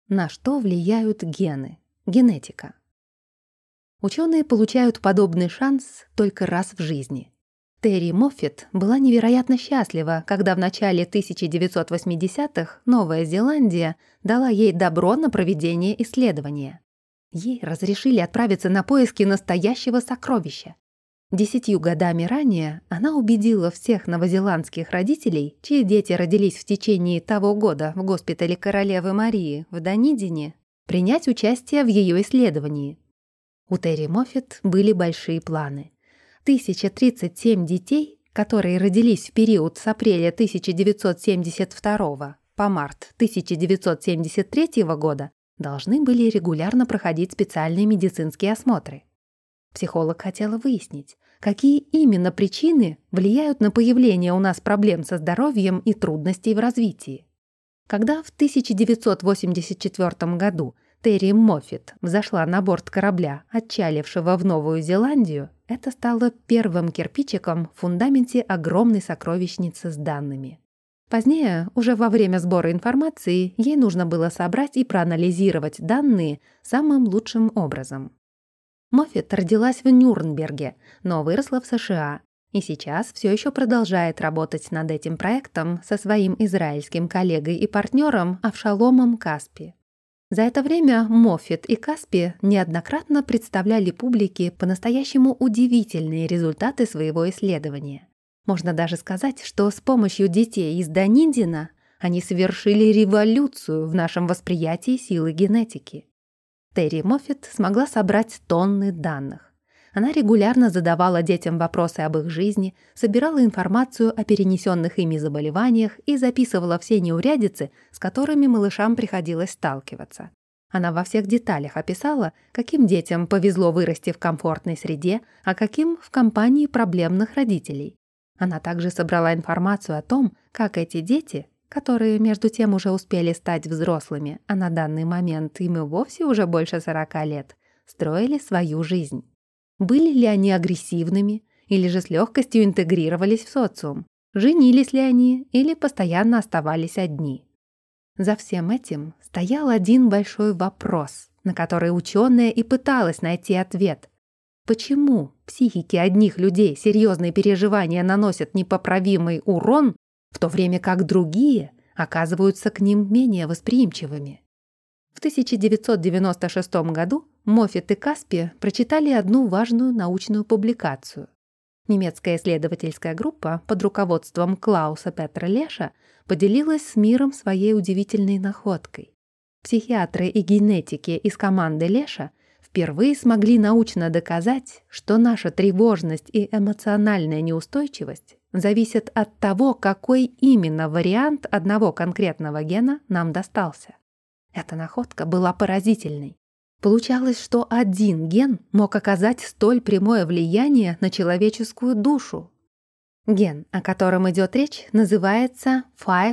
На что влияют гены? Генетика. Ученые получают подобный шанс только раз в жизни. Терри Моффетт была невероятно счастлива, когда в начале 1980-х Новая Зеландия дала ей добро на проведение исследования. Ей разрешили отправиться на поиски настоящего сокровища. 10 годами ранее она убедила всех новозеландских родителей, чьи дети родились в течение того года в госпитале королевы Марии в Данидине, принять участие в ее исследовании. У Терри Моффетт были большие планы. 1037 детей, которые родились в период с апреля 1972 по март 1973 года, должны были регулярно проходить специальные медицинские осмотры. Психолог хотела выяснить, какие именно причины влияют на появление у нас проблем со здоровьем и трудностей в развитии. Когда в 1984 году Терри Моффетт взошла на борт корабля, отчалившего в Новую Зеландию, это стало первым кирпичиком в фундаменте огромной сокровищницы с данными. Позднее, уже во время сбора информации, ей нужно было собрать и проанализировать данные самым лучшим образом. Моффетт родилась в Нюрнберге, но выросла в США, и сейчас все еще продолжает работать над этим проектом со своим израильским коллегой и партнером Авшаломом Каспи. За это время Моффетт и Каспи неоднократно представляли публике по-настоящему удивительные результаты своего исследования. Можно даже сказать, что с помощью детей из Данидина они совершили революцию в нашем восприятии силы генетики. Терри Моффетт смогла собрать тонны данных. Она регулярно задавала детям вопросы об их жизни, собирала информацию о перенесенных ими заболеваниях и записывала все неурядицы, с которыми малышам приходилось сталкиваться. Она во всех деталях описала, каким детям повезло вырасти в комфортной среде, а каким в компании проблемных родителей. Она также собрала информацию о том, как эти дети, которые между тем уже успели стать взрослыми, а на данный момент им и вовсе уже больше 40 лет, строили свою жизнь. Были ли они агрессивными или же с легкостью интегрировались в социум? Женились ли они или постоянно оставались одни? За всем этим стоял один большой вопрос, на который ученая и пыталась найти ответ. Почему психике одних людей серьезные переживания наносят непоправимый урон, в то время как другие оказываются к ним менее восприимчивыми? В 1996 году Моффетт и Каспи прочитали одну важную научную публикацию. Немецкая исследовательская группа под руководством Клауса Петра Леша поделилась с миром своей удивительной находкой. Психиатры и генетики из команды Леша впервые смогли научно доказать, что наша тревожность и эмоциональная неустойчивость зависят от того, какой именно вариант одного конкретного гена нам достался. Эта находка была поразительной. Получалось, что один ген мог оказать столь прямое влияние на человеческую душу. Ген, о котором идет речь, называется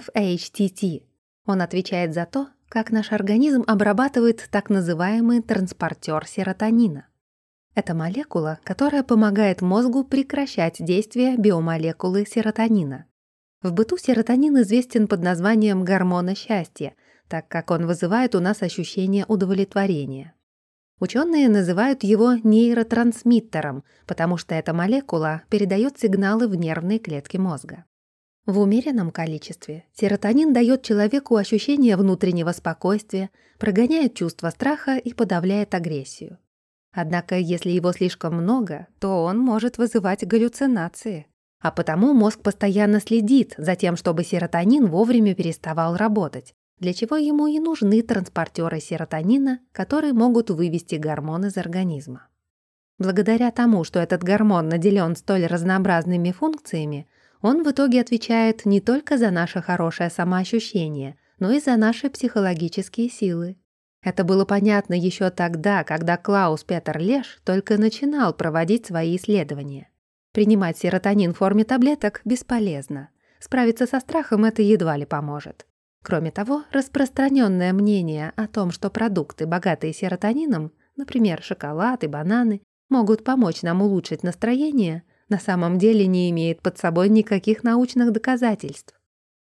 5-HTT. Он отвечает за то, как наш организм обрабатывает так называемый транспортер серотонина. Это молекула, которая помогает мозгу прекращать действие биомолекулы серотонина. В быту серотонин известен под названием гормона счастья, так как он вызывает у нас ощущение удовлетворения. Ученые называют его нейротрансмиттером, потому что эта молекула передает сигналы в нервные клетки мозга. В умеренном количестве серотонин дает человеку ощущение внутреннего спокойствия, прогоняет чувство страха и подавляет агрессию. Однако, если его слишком много, то он может вызывать галлюцинации. А потому мозг постоянно следит за тем, чтобы серотонин вовремя переставал работать, для чего ему и нужны транспортеры серотонина, которые могут вывести гормон из организма. Благодаря тому, что этот гормон наделен столь разнообразными функциями, он в итоге отвечает не только за наше хорошее самоощущение, но и за наши психологические силы. Это было понятно еще тогда, когда Клаус Петер Леш только начинал проводить свои исследования. Принимать серотонин в форме таблеток бесполезно. Справиться со страхом это едва ли поможет. Кроме того, распространенное мнение о том, что продукты, богатые серотонином, например, шоколад и бананы, могут помочь нам улучшить настроение, на самом деле не имеет под собой никаких научных доказательств.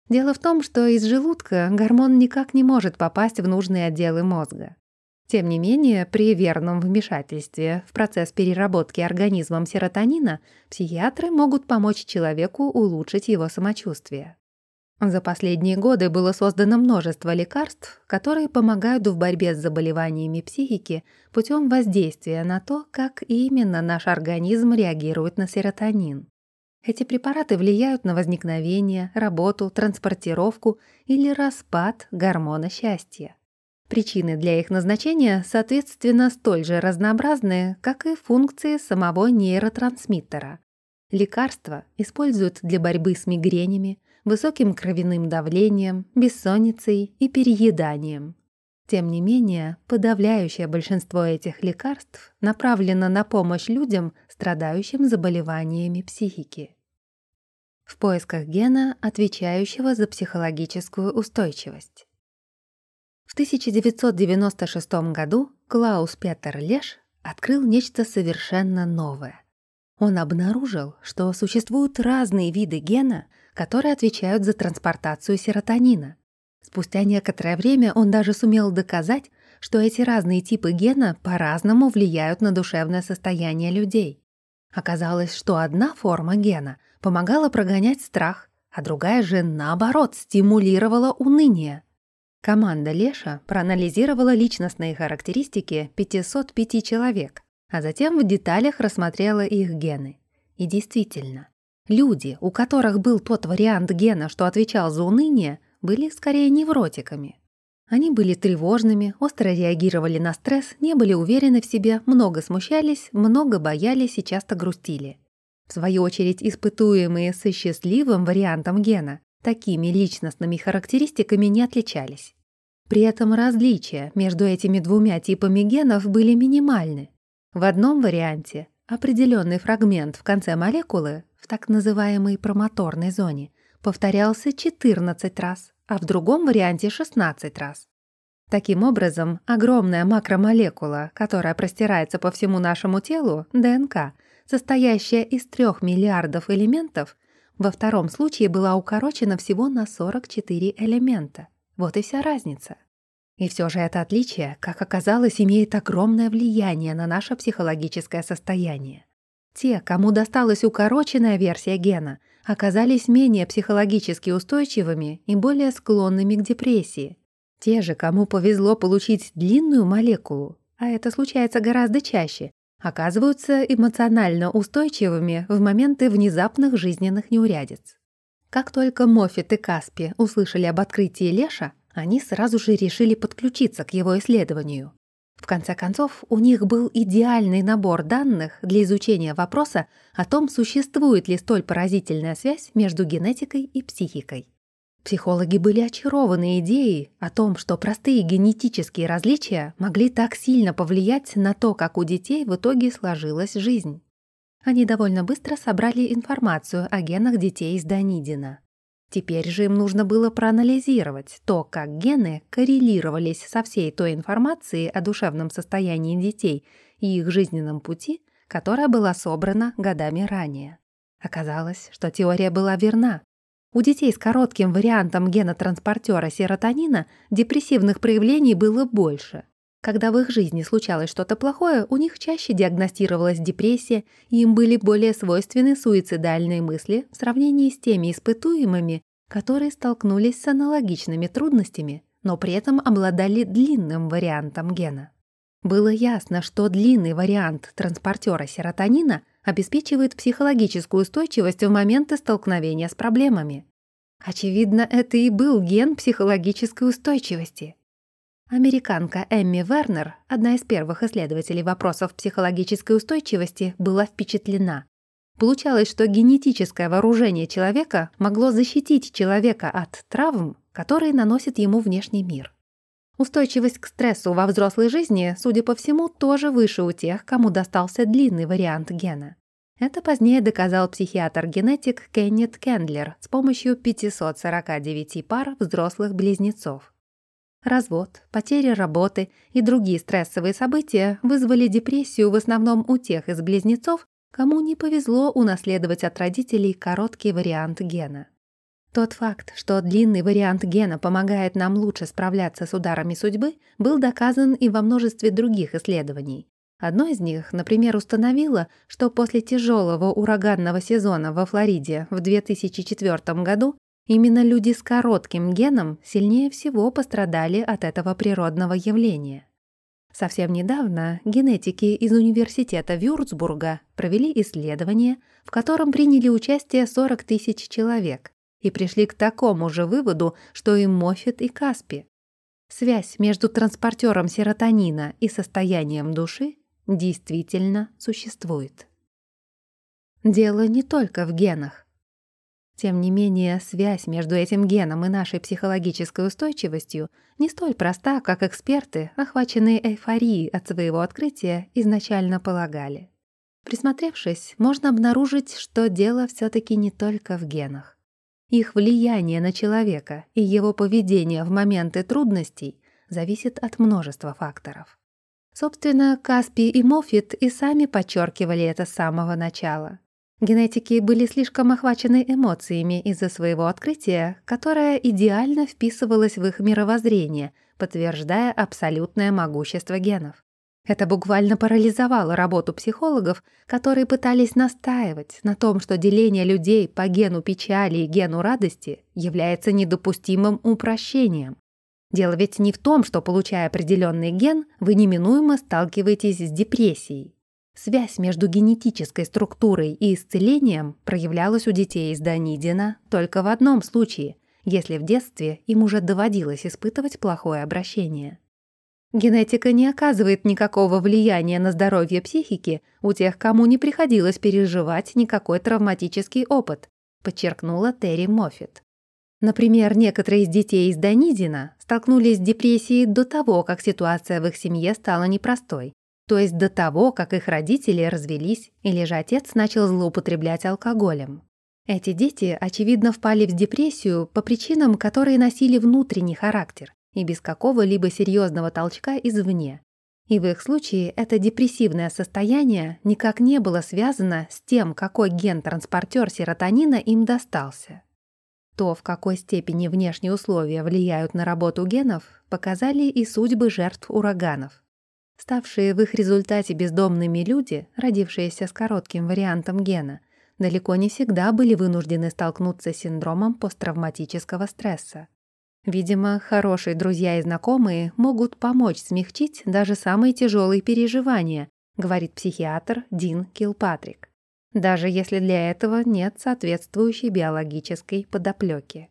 Дело в том, что из желудка гормон никак не может попасть в нужные отделы мозга. Тем не менее, при верном вмешательстве в процесс переработки организмом серотонина психиатры могут помочь человеку улучшить его самочувствие. За последние годы было создано множество лекарств, которые помогают в борьбе с заболеваниями психики путем воздействия на то, как именно наш организм реагирует на серотонин. Эти препараты влияют на возникновение, работу, транспортировку или распад гормона счастья. Причины для их назначения, соответственно, столь же разнообразны, как и функции самого нейротрансмиттера. Лекарства используют для борьбы с мигренями, высоким кровяным давлением, бессонницей и перееданием. Тем не менее, подавляющее большинство этих лекарств направлено на помощь людям, страдающим заболеваниями психики. В поисках гена, отвечающего за психологическую устойчивость. В 1996 году Клаус Петер Леш открыл нечто совершенно новое. Он обнаружил, что существуют разные виды гена, которые отвечают за транспортацию серотонина. Спустя некоторое время он даже сумел доказать, что эти разные типы гена по-разному влияют на душевное состояние людей. Оказалось, что одна форма гена помогала прогонять страх, а другая же, наоборот, стимулировала уныние. Команда Леша проанализировала личностные характеристики 505 человек, а затем в деталях рассмотрела их гены. И действительно, люди, у которых был тот вариант гена, что отвечал за уныние, были скорее невротиками. Они были тревожными, остро реагировали на стресс, не были уверены в себе, много смущались, много боялись и часто грустили. В свою очередь, испытуемые со счастливым вариантом гена такими личностными характеристиками не отличались. При этом различия между этими двумя типами генов были минимальны. В одном варианте определенный фрагмент в конце молекулы, в так называемой промоторной зоне, повторялся 14 раз, а в другом варианте 16 раз. Таким образом, огромная макромолекула, которая простирается по всему нашему телу, ДНК, состоящая из 3 миллиардов элементов, во втором случае была укорочена всего на 44 элемента. Вот и вся разница. И все же это отличие, как оказалось, имеет огромное влияние на наше психологическое состояние. Те, кому досталась укороченная версия гена, оказались менее психологически устойчивыми и более склонными к депрессии. Те же, кому повезло получить длинную молекулу, а это случается гораздо чаще, оказываются эмоционально устойчивыми в моменты внезапных жизненных неурядиц. Как только Моффет и Каспи услышали об открытии Леша, они сразу же решили подключиться к его исследованию. В конце концов, у них был идеальный набор данных для изучения вопроса о том, существует ли столь поразительная связь между генетикой и психикой. Психологи были очарованы идеей о том, что простые генетические различия могли так сильно повлиять на то, как у детей в итоге сложилась жизнь. Они довольно быстро собрали информацию о генах детей из Данидина. Теперь же им нужно было проанализировать то, как гены коррелировались со всей той информацией о душевном состоянии детей и их жизненном пути, которая была собрана годами ранее. Оказалось, что теория была верна. У детей с коротким вариантом гена-транспортера серотонина депрессивных проявлений было больше. Когда в их жизни случалось что-то плохое, у них чаще диагностировалась депрессия, и им были более свойственны суицидальные мысли в сравнении с теми испытуемыми, которые столкнулись с аналогичными трудностями, но при этом обладали длинным вариантом гена. Было ясно, что длинный вариант транспортера серотонина обеспечивает психологическую устойчивость в моменты столкновения с проблемами. Очевидно, это и был ген психологической устойчивости. Американка Эмми Вернер, одна из первых исследователей вопросов психологической устойчивости, была впечатлена. Получалось, что генетическое вооружение человека могло защитить человека от травм, которые наносит ему внешний мир. Устойчивость к стрессу во взрослой жизни, судя по всему, тоже выше у тех, кому достался длинный вариант гена. Это позднее доказал психиатр-генетик Кеннет Кендлер с помощью 549 пар взрослых близнецов. Развод, потеря работы и другие стрессовые события вызвали депрессию в основном у тех из близнецов, кому не повезло унаследовать от родителей короткий вариант гена. Тот факт, что длинный вариант гена помогает нам лучше справляться с ударами судьбы, был доказан и во множестве других исследований. Одно из них, например, установило, что после тяжелого ураганного сезона во Флориде в 2004 году именно люди с коротким геном сильнее всего пострадали от этого природного явления. Совсем недавно генетики из университета Вюрцбурга провели исследование, в котором приняли участие 40 тысяч человек, и пришли к такому же выводу, что и Моффет, и Каспи. Связь между транспортером серотонина и состоянием души действительно существует. Дело не только в генах. Тем не менее, связь между этим геном и нашей психологической устойчивостью не столь проста, как эксперты, охваченные эйфорией от своего открытия, изначально полагали. Присмотревшись, можно обнаружить, что дело все-таки не только в генах. Их влияние на человека и его поведение в моменты трудностей зависит от множества факторов. Собственно, Каспи и Моффет и сами подчеркивали это с самого начала. Генетики были слишком охвачены эмоциями из-за своего открытия, которое идеально вписывалось в их мировоззрение, подтверждая абсолютное могущество генов. Это буквально парализовало работу психологов, которые пытались настаивать на том, что деление людей по гену печали и гену радости является недопустимым упрощением. Дело ведь не в том, что, получая определенный ген, вы неминуемо сталкиваетесь с депрессией. Связь между генетической структурой и исцелением проявлялась у детей из Данидина только в одном случае, если в детстве им уже доводилось испытывать плохое обращение. Генетика не оказывает никакого влияния на здоровье психики у тех, кому не приходилось переживать никакой травматический опыт, подчеркнула Терри Моффет. Например, некоторые из детей из Данидина столкнулись с депрессией до того, как ситуация в их семье стала непростой, то есть до того, как их родители развелись или же отец начал злоупотреблять алкоголем. Эти дети, очевидно, впали в депрессию по причинам, которые носили внутренний характер и без какого-либо серьезного толчка извне. И в их случае это депрессивное состояние никак не было связано с тем, какой ген-транспортер серотонина им достался. То, в какой степени внешние условия влияют на работу генов, показали и судьбы жертв ураганов. Ставшие в их результате бездомными люди, родившиеся с коротким вариантом гена, далеко не всегда были вынуждены столкнуться с синдромом посттравматического стресса. Видимо, хорошие друзья и знакомые могут помочь смягчить даже самые тяжелые переживания, говорит психиатр Дин Килпатрик, даже если для этого нет соответствующей биологической подоплеки.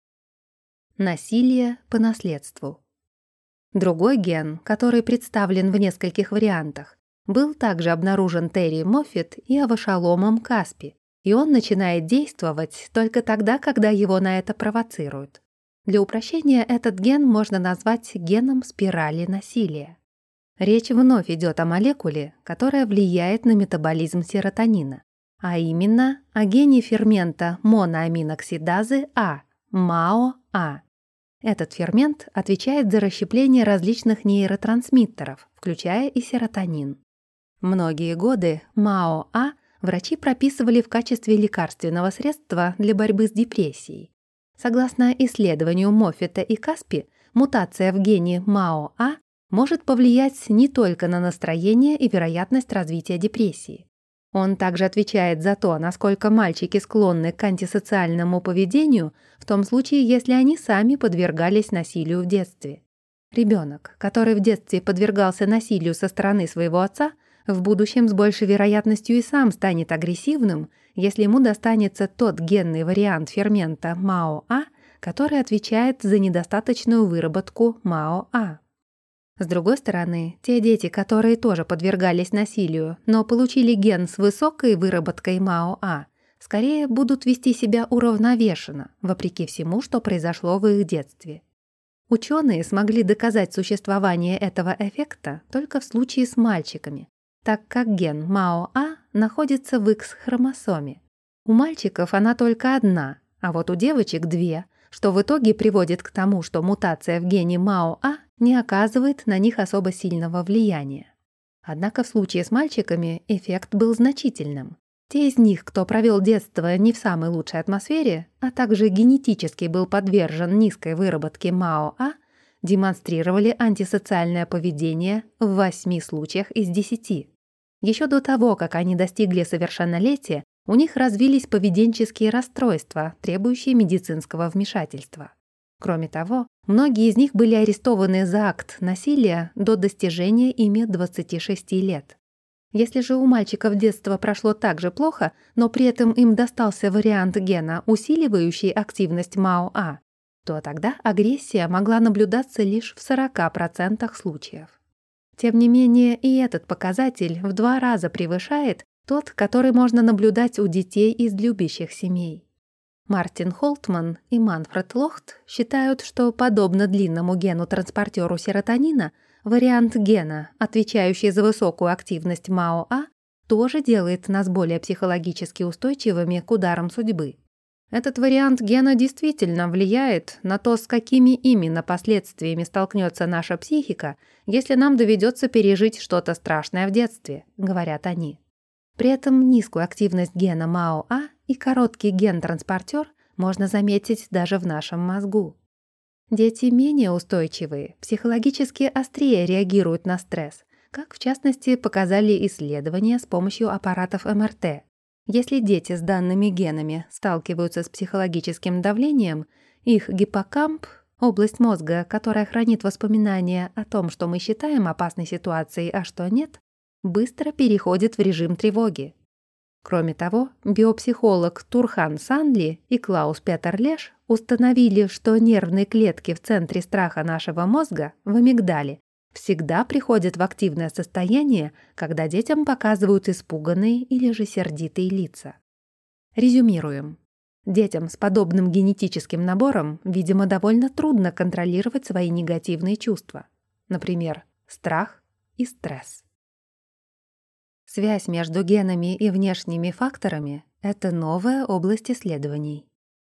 Насилие по наследству. Другой ген, который представлен в нескольких вариантах, был также обнаружен Терри Моффет и Авашаломом Каспи, и он начинает действовать только тогда, когда его на это провоцируют. Для упрощения этот ген можно назвать геном спирали насилия. Речь вновь идет о молекуле, которая влияет на метаболизм серотонина, а именно о гене фермента моноаминоксидазы А, МАО-А. Этот фермент отвечает за расщепление различных нейротрансмиттеров, включая и серотонин. Многие годы МАО-А врачи прописывали в качестве лекарственного средства для борьбы с депрессией. Согласно исследованию Моффета и Каспи, мутация в гене МАО-А может повлиять не только на настроение и вероятность развития депрессии. Он также отвечает за то, насколько мальчики склонны к антисоциальному поведению в том случае, если они сами подвергались насилию в детстве. Ребенок, который в детстве подвергался насилию со стороны своего отца, в будущем с большей вероятностью и сам станет агрессивным, если ему достанется тот генный вариант фермента МАО-А, который отвечает за недостаточную выработку МАО-А. С другой стороны, те дети, которые тоже подвергались насилию, но получили ген с высокой выработкой МАО-А, скорее будут вести себя уравновешенно, вопреки всему, что произошло в их детстве. Ученые смогли доказать существование этого эффекта только в случае с мальчиками, так как ген МАО-А находится в X-хромосоме. У мальчиков она только одна, а вот у девочек две, что в итоге приводит к тому, что мутация в гене МАО-А не оказывает на них особо сильного влияния. Однако в случае с мальчиками эффект был значительным. Те из них, кто провел детство не в самой лучшей атмосфере, а также генетически был подвержен низкой выработке МАО-А, демонстрировали антисоциальное поведение в 8 случаях из 10. Еще до того, как они достигли совершеннолетия, у них развились поведенческие расстройства, требующие медицинского вмешательства. Кроме того, многие из них были арестованы за акт насилия до достижения ими 26 лет. Если же у мальчиков детство прошло так же плохо, но при этом им достался вариант гена, усиливающий активность МАО-А, то тогда агрессия могла наблюдаться лишь в 40% случаев. Тем не менее, и этот показатель в 2 раза превышает тот, который можно наблюдать у детей из любящих семей. Мартин Холтман и Манфред Лохт считают, что, подобно длинному гену-транспортеру серотонина, вариант гена, отвечающий за высокую активность МАО-А, тоже делает нас более психологически устойчивыми к ударам судьбы. Этот вариант гена действительно влияет на то, с какими именно последствиями столкнется наша психика, если нам доведется пережить что-то страшное в детстве, говорят они. При этом низкую активность гена МАО-А и короткий ген-транспортер можно заметить даже в нашем мозгу. Дети менее устойчивые, психологически острее реагируют на стресс, как в частности показали исследования с помощью аппаратов МРТ. Если дети с данными генами сталкиваются с психологическим давлением, их гиппокамп, область мозга, которая хранит воспоминания о том, что мы считаем опасной ситуацией, а что нет, быстро переходит в режим тревоги. Кроме того, биопсихолог Турхан Санли и Клаус Петер Леш установили, что нервные клетки в центре страха нашего мозга, в амигдале, всегда приходят в активное состояние, когда детям показывают испуганные или же сердитые лица. Резюмируем. Детям с подобным генетическим набором, видимо, довольно трудно контролировать свои негативные чувства. Например, страх и стресс. Связь между генами и внешними факторами — это новая область исследований.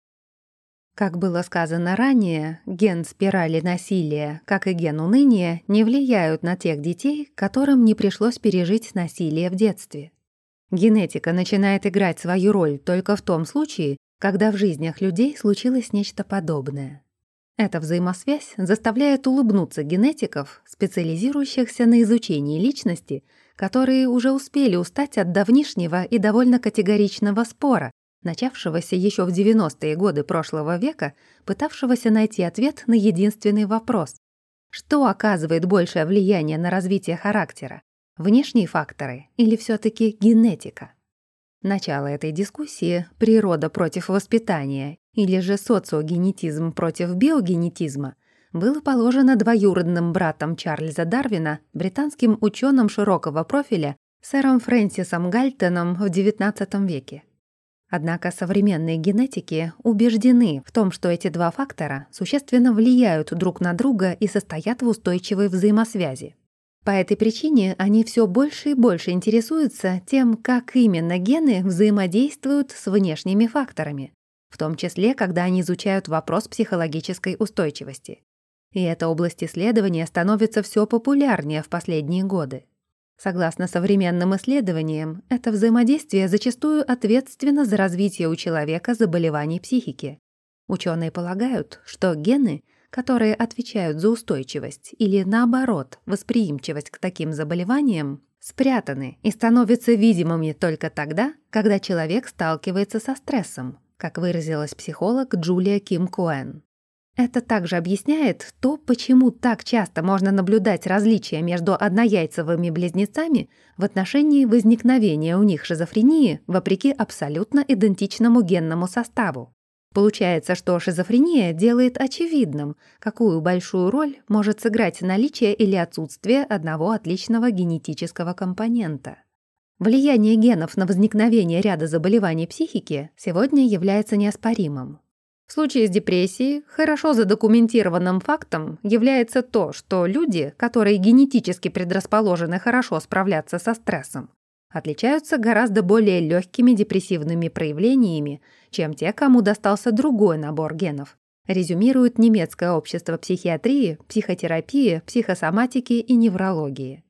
Как было сказано ранее, ген спирали насилия, как и ген уныния, не влияют на тех детей, которым не пришлось пережить насилие в детстве. Генетика начинает играть свою роль только в том случае, когда в жизнях людей случилось нечто подобное. Эта взаимосвязь заставляет улыбнуться генетиков, специализирующихся на изучении личности, которые уже успели устать от давнишнего и довольно категоричного спора, начавшегося еще в 90-е годы прошлого века, пытавшегося найти ответ на единственный вопрос: что оказывает большее влияние на развитие характера, внешние факторы или все-таки генетика? Начало этой дискуссии — природа против воспитания или же социогенетизм против биогенетизма — было положено двоюродным братом Чарльза Дарвина, британским ученым широкого профиля, сэром Фрэнсисом Гальтоном в XIX веке. Однако современные генетики убеждены в том, что эти два фактора существенно влияют друг на друга и состоят в устойчивой взаимосвязи. По этой причине они все больше и больше интересуются тем, как именно гены взаимодействуют с внешними факторами, в том числе, когда они изучают вопрос психологической устойчивости. И эта область исследования становится все популярнее в последние годы. Согласно современным исследованиям, это взаимодействие зачастую ответственно за развитие у человека заболеваний психики. Ученые полагают, что гены, которые отвечают за устойчивость или, наоборот, восприимчивость к таким заболеваниям, спрятаны и становятся видимыми только тогда, когда человек сталкивается со стрессом, как выразилась психолог Джулия Ким Коэн. Это также объясняет то, почему так часто можно наблюдать различия между однояйцевыми близнецами в отношении возникновения у них шизофрении вопреки абсолютно идентичному генному составу. Получается, что шизофрения делает очевидным, какую большую роль может сыграть наличие или отсутствие одного отличного генетического компонента. Влияние генов на возникновение ряда заболеваний психики сегодня является неоспоримым. В случае с депрессией хорошо задокументированным фактом является то, что люди, которые генетически предрасположены хорошо справляться со стрессом, отличаются гораздо более легкими депрессивными проявлениями, чем те, кому достался другой набор генов, резюмирует немецкое общество психиатрии, психотерапии, психосоматики и неврологии.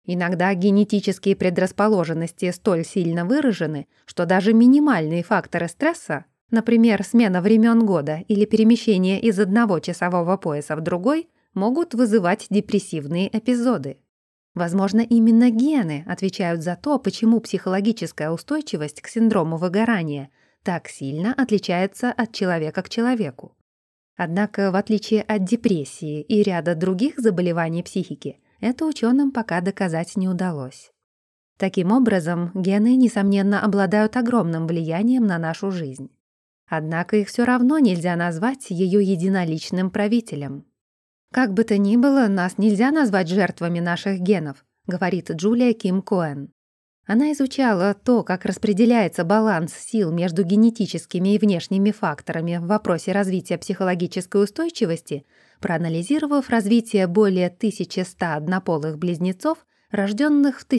Иногда генетические предрасположенности столь сильно выражены, что даже минимальные факторы стресса, например, смена времен года или перемещение из одного часового пояса в другой, могут вызывать депрессивные эпизоды. Возможно, именно гены отвечают за то, почему психологическая устойчивость к синдрому выгорания так сильно отличается от человека к человеку. Однако, в отличие от депрессии и ряда других заболеваний психики, это ученым пока доказать не удалось. Таким образом, гены, несомненно, обладают огромным влиянием на нашу жизнь. Однако их все равно нельзя назвать ее единоличным правителем. «Как бы то ни было, нас нельзя назвать жертвами наших генов», говорит Джулия Ким Коэн. Она изучала то, как распределяется баланс сил между генетическими и внешними факторами в вопросе развития психологической устойчивости, проанализировав развитие более 1100 однополых близнецов, рожденных в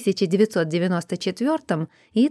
1994 и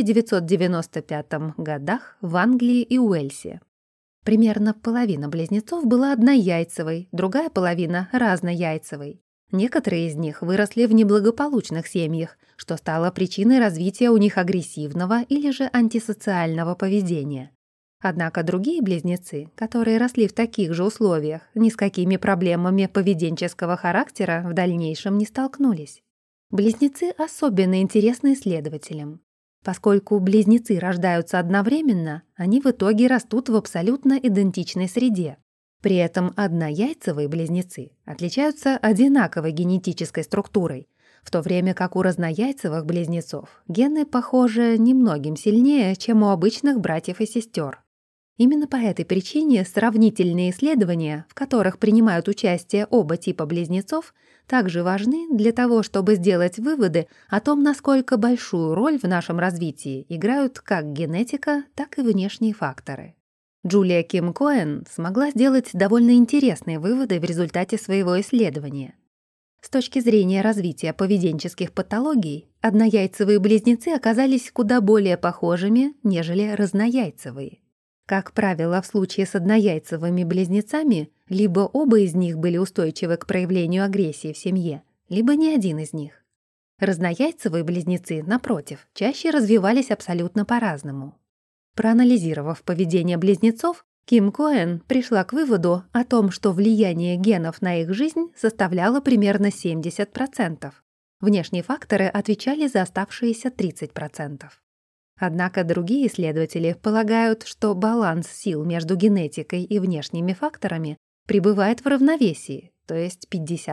1995 годах в Англии и Уэльсе. Примерно половина близнецов была однояйцевой, другая половина — разнояйцевой. Некоторые из них выросли в неблагополучных семьях, что стало причиной развития у них агрессивного или же антисоциального поведения. Однако другие близнецы, которые росли в таких же условиях, ни с какими проблемами поведенческого характера в дальнейшем не столкнулись. Близнецы особенно интересны исследователям. Поскольку близнецы рождаются одновременно, они в итоге растут в абсолютно идентичной среде. При этом однояйцевые близнецы отличаются одинаковой генетической структурой, в то время как у разнояйцевых близнецов гены, похоже, немногим сильнее, чем у обычных братьев и сестер. Именно по этой причине сравнительные исследования, в которых принимают участие оба типа близнецов, также важны для того, чтобы сделать выводы о том, насколько большую роль в нашем развитии играют как генетика, так и внешние факторы. Джулия Ким Коэн смогла сделать довольно интересные выводы в результате своего исследования. С точки зрения развития поведенческих патологий, однояйцевые близнецы оказались куда более похожими, нежели разнояйцевые. Как правило, в случае с однояйцевыми близнецами либо оба из них были устойчивы к проявлению агрессии в семье, либо ни один из них. Разнояйцевые близнецы, напротив, чаще развивались абсолютно по-разному. Проанализировав поведение близнецов, Ким Коэн пришла к выводу о том, что влияние генов на их жизнь составляло примерно 70%. Внешние факторы отвечали за оставшиеся 30%. Однако другие исследователи полагают, что баланс сил между генетикой и внешними факторами пребывает в равновесии, то есть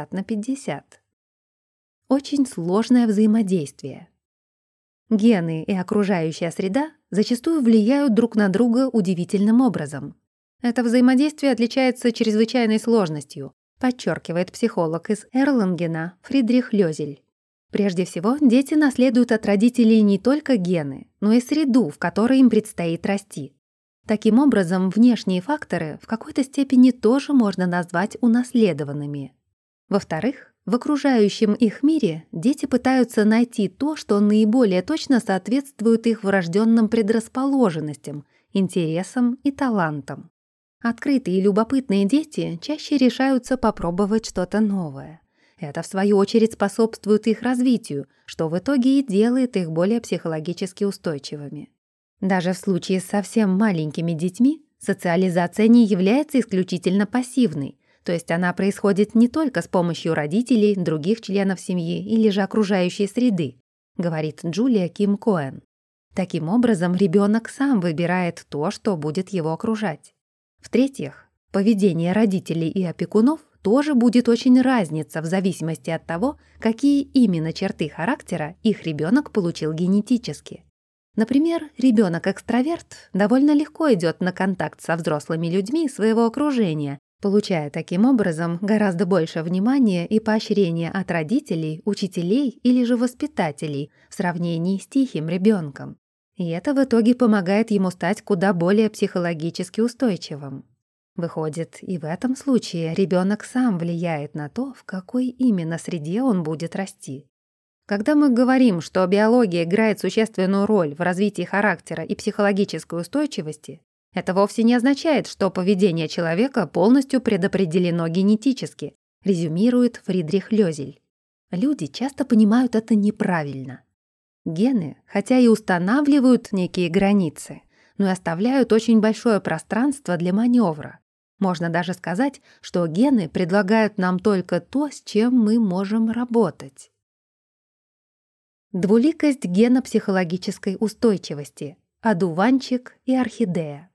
50/50. Очень сложное взаимодействие. Гены и окружающая среда зачастую влияют друг на друга удивительным образом. Это взаимодействие отличается чрезвычайной сложностью, подчеркивает психолог из Эрлангена Фридрих Лёзель. Прежде всего, дети наследуют от родителей не только гены, но и среду, в которой им предстоит расти. Таким образом, внешние факторы в какой-то степени тоже можно назвать унаследованными. Во-вторых, в окружающем их мире дети пытаются найти то, что наиболее точно соответствует их врожденным предрасположенностям, интересам и талантам. Открытые и любопытные дети чаще решаются попробовать что-то новое. Это, в свою очередь, способствует их развитию, что в итоге и делает их более психологически устойчивыми. Даже в случае с совсем маленькими детьми социализация не является исключительно пассивной, то есть она происходит не только с помощью родителей, других членов семьи или же окружающей среды, говорит Джулия Ким Коэн. Таким образом, ребенок сам выбирает то, что будет его окружать. В-третьих, поведение родителей и опекунов тоже будет очень разниться в зависимости от того, какие именно черты характера их ребенок получил генетически. Например, ребенок-экстраверт довольно легко идет на контакт со взрослыми людьми своего окружения, получая таким образом гораздо больше внимания и поощрения от родителей, учителей или же воспитателей в сравнении с тихим ребенком. И это в итоге помогает ему стать куда более психологически устойчивым. Выходит, и в этом случае ребенок сам влияет на то, в какой именно среде он будет расти. Когда мы говорим, что биология играет существенную роль в развитии характера и психологической устойчивости, это вовсе не означает, что поведение человека полностью предопределено генетически, резюмирует Фридрих Лёзель. Люди часто понимают это неправильно. Гены, хотя и устанавливают некие границы, но и оставляют очень большое пространство для маневра. Можно даже сказать, что гены предлагают нам только то, с чем мы можем работать. Двуликость гена психологической устойчивости, одуванчик и орхидея.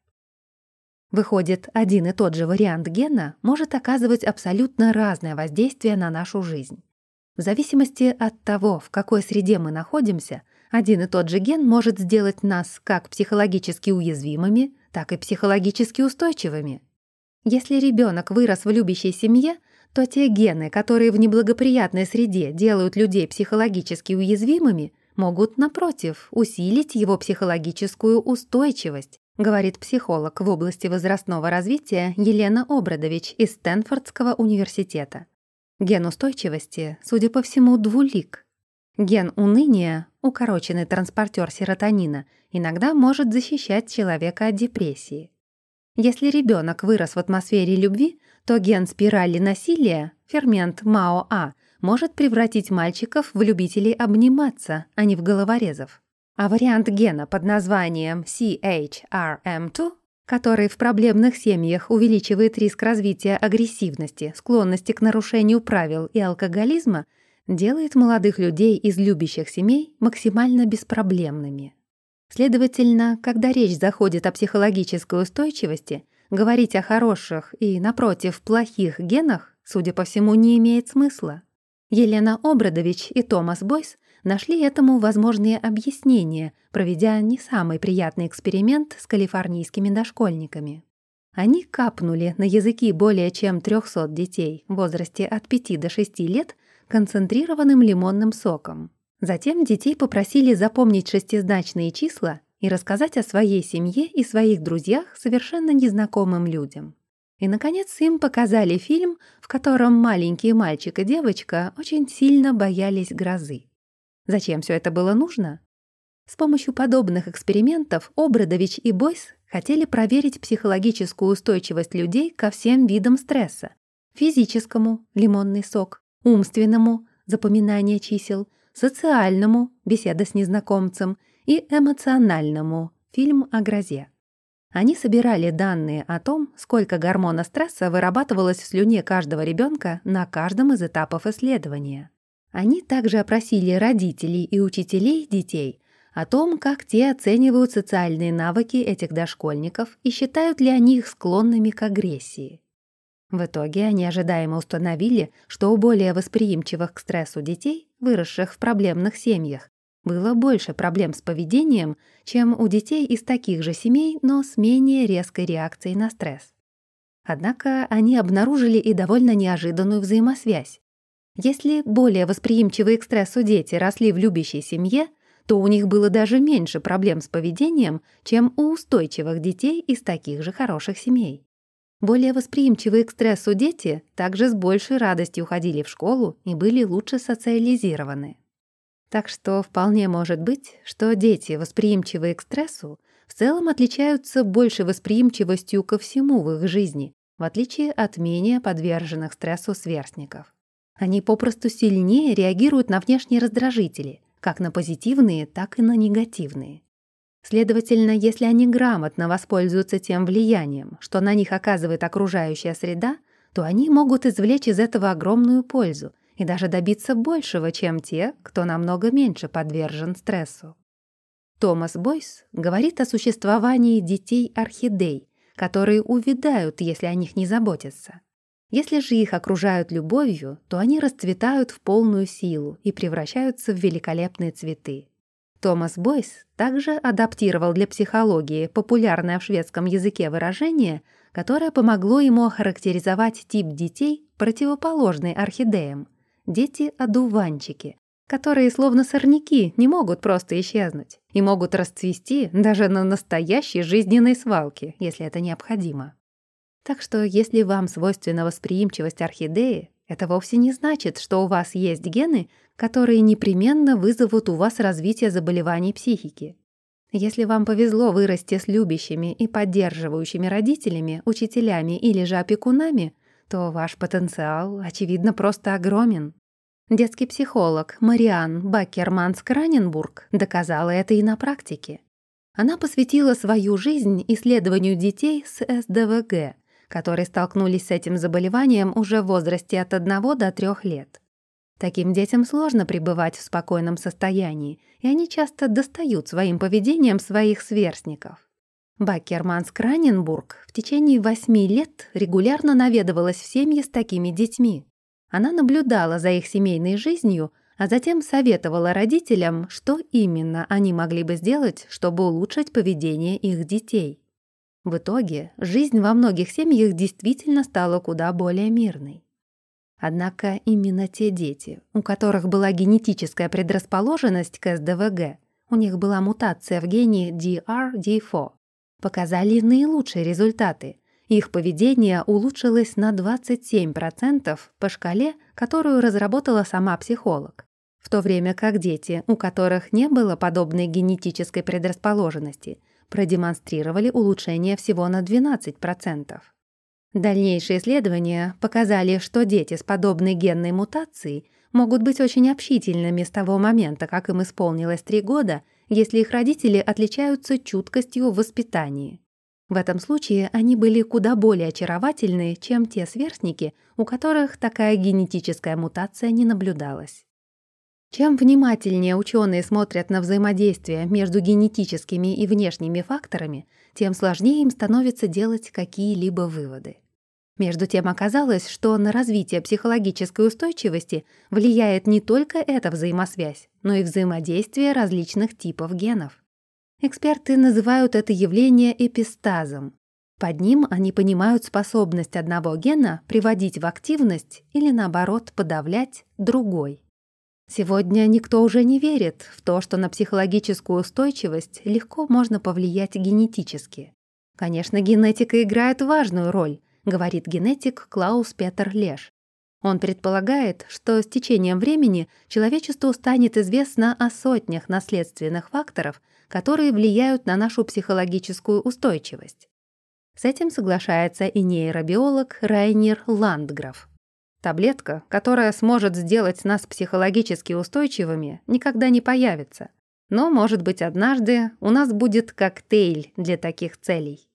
Выходит, один и тот же вариант гена может оказывать абсолютно разное воздействие на нашу жизнь. В зависимости от того, в какой среде мы находимся, один и тот же ген может сделать нас как психологически уязвимыми, так и психологически устойчивыми. Если ребенок вырос в любящей семье, то те гены, которые в неблагоприятной среде делают людей психологически уязвимыми, могут, напротив, усилить его психологическую устойчивость, говорит психолог в области возрастного развития Елена Обрадович из Стэнфордского университета. Ген устойчивости, судя по всему, двулик. Ген уныния, укороченный транспортер серотонина, иногда может защищать человека от депрессии. Если ребенок вырос в атмосфере любви, то ген спирали насилия, фермент МАО-А, может превратить мальчиков в любителей обниматься, а не в головорезов. А вариант гена под названием CHRM2, который в проблемных семьях увеличивает риск развития агрессивности, склонности к нарушению правил и алкоголизма, делает молодых людей из любящих семей максимально беспроблемными. Следовательно, когда речь заходит о психологической устойчивости, говорить о хороших и, напротив, плохих генах, судя по всему, не имеет смысла. Елена Обрадович и Томас Бойс нашли этому возможные объяснения, проведя не самый приятный эксперимент с калифорнийскими дошкольниками. Они капнули на языки более чем 300 детей в возрасте от 5 до 6 лет концентрированным лимонным соком. Затем детей попросили запомнить шестизначные числа и рассказать о своей семье и своих друзьях совершенно незнакомым людям. И, наконец, им показали фильм, в котором маленький мальчик и девочка очень сильно боялись грозы. Зачем все это было нужно? С помощью подобных экспериментов Обрадович и Бойс хотели проверить психологическую устойчивость людей ко всем видам стресса: физическому — лимонный сок, умственному — запоминание чисел, социальному — беседа с незнакомцем, и эмоциональному — фильм о грозе. Они собирали данные о том, сколько гормона стресса вырабатывалось в слюне каждого ребенка на каждом из этапов исследования. Они также опросили родителей и учителей детей о том, как те оценивают социальные навыки этих дошкольников и считают ли они их склонными к агрессии. В итоге они ожидаемо установили, что у более восприимчивых к стрессу детей, выросших в проблемных семьях, было больше проблем с поведением, чем у детей из таких же семей, но с менее резкой реакцией на стресс. Однако они обнаружили и довольно неожиданную взаимосвязь. Если более восприимчивые к стрессу дети росли в любящей семье, то у них было даже меньше проблем с поведением, чем у устойчивых детей из таких же хороших семей. Более восприимчивые к стрессу дети также с большей радостью ходили в школу и были лучше социализированы. Так что вполне может быть, что дети, восприимчивые к стрессу, в целом отличаются большей восприимчивостью ко всему в их жизни, в отличие от менее подверженных стрессу сверстников. Они попросту сильнее реагируют на внешние раздражители, как на позитивные, так и на негативные. Следовательно, если они грамотно воспользуются тем влиянием, что на них оказывает окружающая среда, то они могут извлечь из этого огромную пользу и даже добиться большего, чем те, кто намного меньше подвержен стрессу. Томас Бойс говорит о существовании детей-орхидей, которые увядают, если о них не заботятся. Если же их окружают любовью, то они расцветают в полную силу и превращаются в великолепные цветы. Томас Бойс также адаптировал для психологии популярное в шведском языке выражение, которое помогло ему охарактеризовать тип детей, противоположный орхидеям — дети-одуванчики, которые, словно сорняки, не могут просто исчезнуть и могут расцвести даже на настоящей жизненной свалке, если это необходимо. Так что если вам свойственна восприимчивость орхидеи, это вовсе не значит, что у вас есть гены, которые непременно вызовут у вас развитие заболеваний психики. Если вам повезло вырасти с любящими и поддерживающими родителями, учителями или же опекунами, то ваш потенциал, очевидно, просто огромен. Детский психолог Мариан Бакерманс-Краненбург доказала это и на практике. Она посвятила свою жизнь исследованию детей с СДВГ, которые столкнулись с этим заболеванием уже в возрасте от 1 до 3 лет. Таким детям сложно пребывать в спокойном состоянии, и они часто достают своим поведением своих сверстников. Бакерманс-Краненбург в течение 8 лет регулярно наведывалась в семьи с такими детьми. Она наблюдала за их семейной жизнью, а затем советовала родителям, что именно они могли бы сделать, чтобы улучшить поведение их детей. В итоге жизнь во многих семьях действительно стала куда более мирной. Однако именно те дети, у которых была генетическая предрасположенность к СДВГ, у них была мутация в гене DRD4, показали наилучшие результаты. Их поведение улучшилось на 27% по шкале, которую разработала сама психолог, в то время как дети, у которых не было подобной генетической предрасположенности, продемонстрировали улучшение всего на 12%. Дальнейшие исследования показали, что дети с подобной генной мутацией могут быть очень общительными с того момента, как им исполнилось 3 года, если их родители отличаются чуткостью в воспитании. В этом случае они были куда более очаровательны, чем те сверстники, у которых такая генетическая мутация не наблюдалась. Чем внимательнее ученые смотрят на взаимодействие между генетическими и внешними факторами, тем сложнее им становится делать какие-либо выводы. Между тем оказалось, что на развитие психологической устойчивости влияет не только эта взаимосвязь, но и взаимодействие различных типов генов. Эксперты называют это явление эпистазом. Под ним они понимают способность одного гена приводить в активность или, наоборот, подавлять другой. Сегодня никто уже не верит в то, что на психологическую устойчивость легко можно повлиять генетически. Конечно, генетика играет важную роль, говорит генетик Клаус-Петер Леш. Он предполагает, что с течением времени человечеству станет известно о сотнях наследственных факторов, которые влияют на нашу психологическую устойчивость. С этим соглашается и нейробиолог Райнер Ландграф. Таблетка, которая сможет сделать нас психологически устойчивыми, никогда не появится. Но, может быть, однажды у нас будет коктейль для таких целей.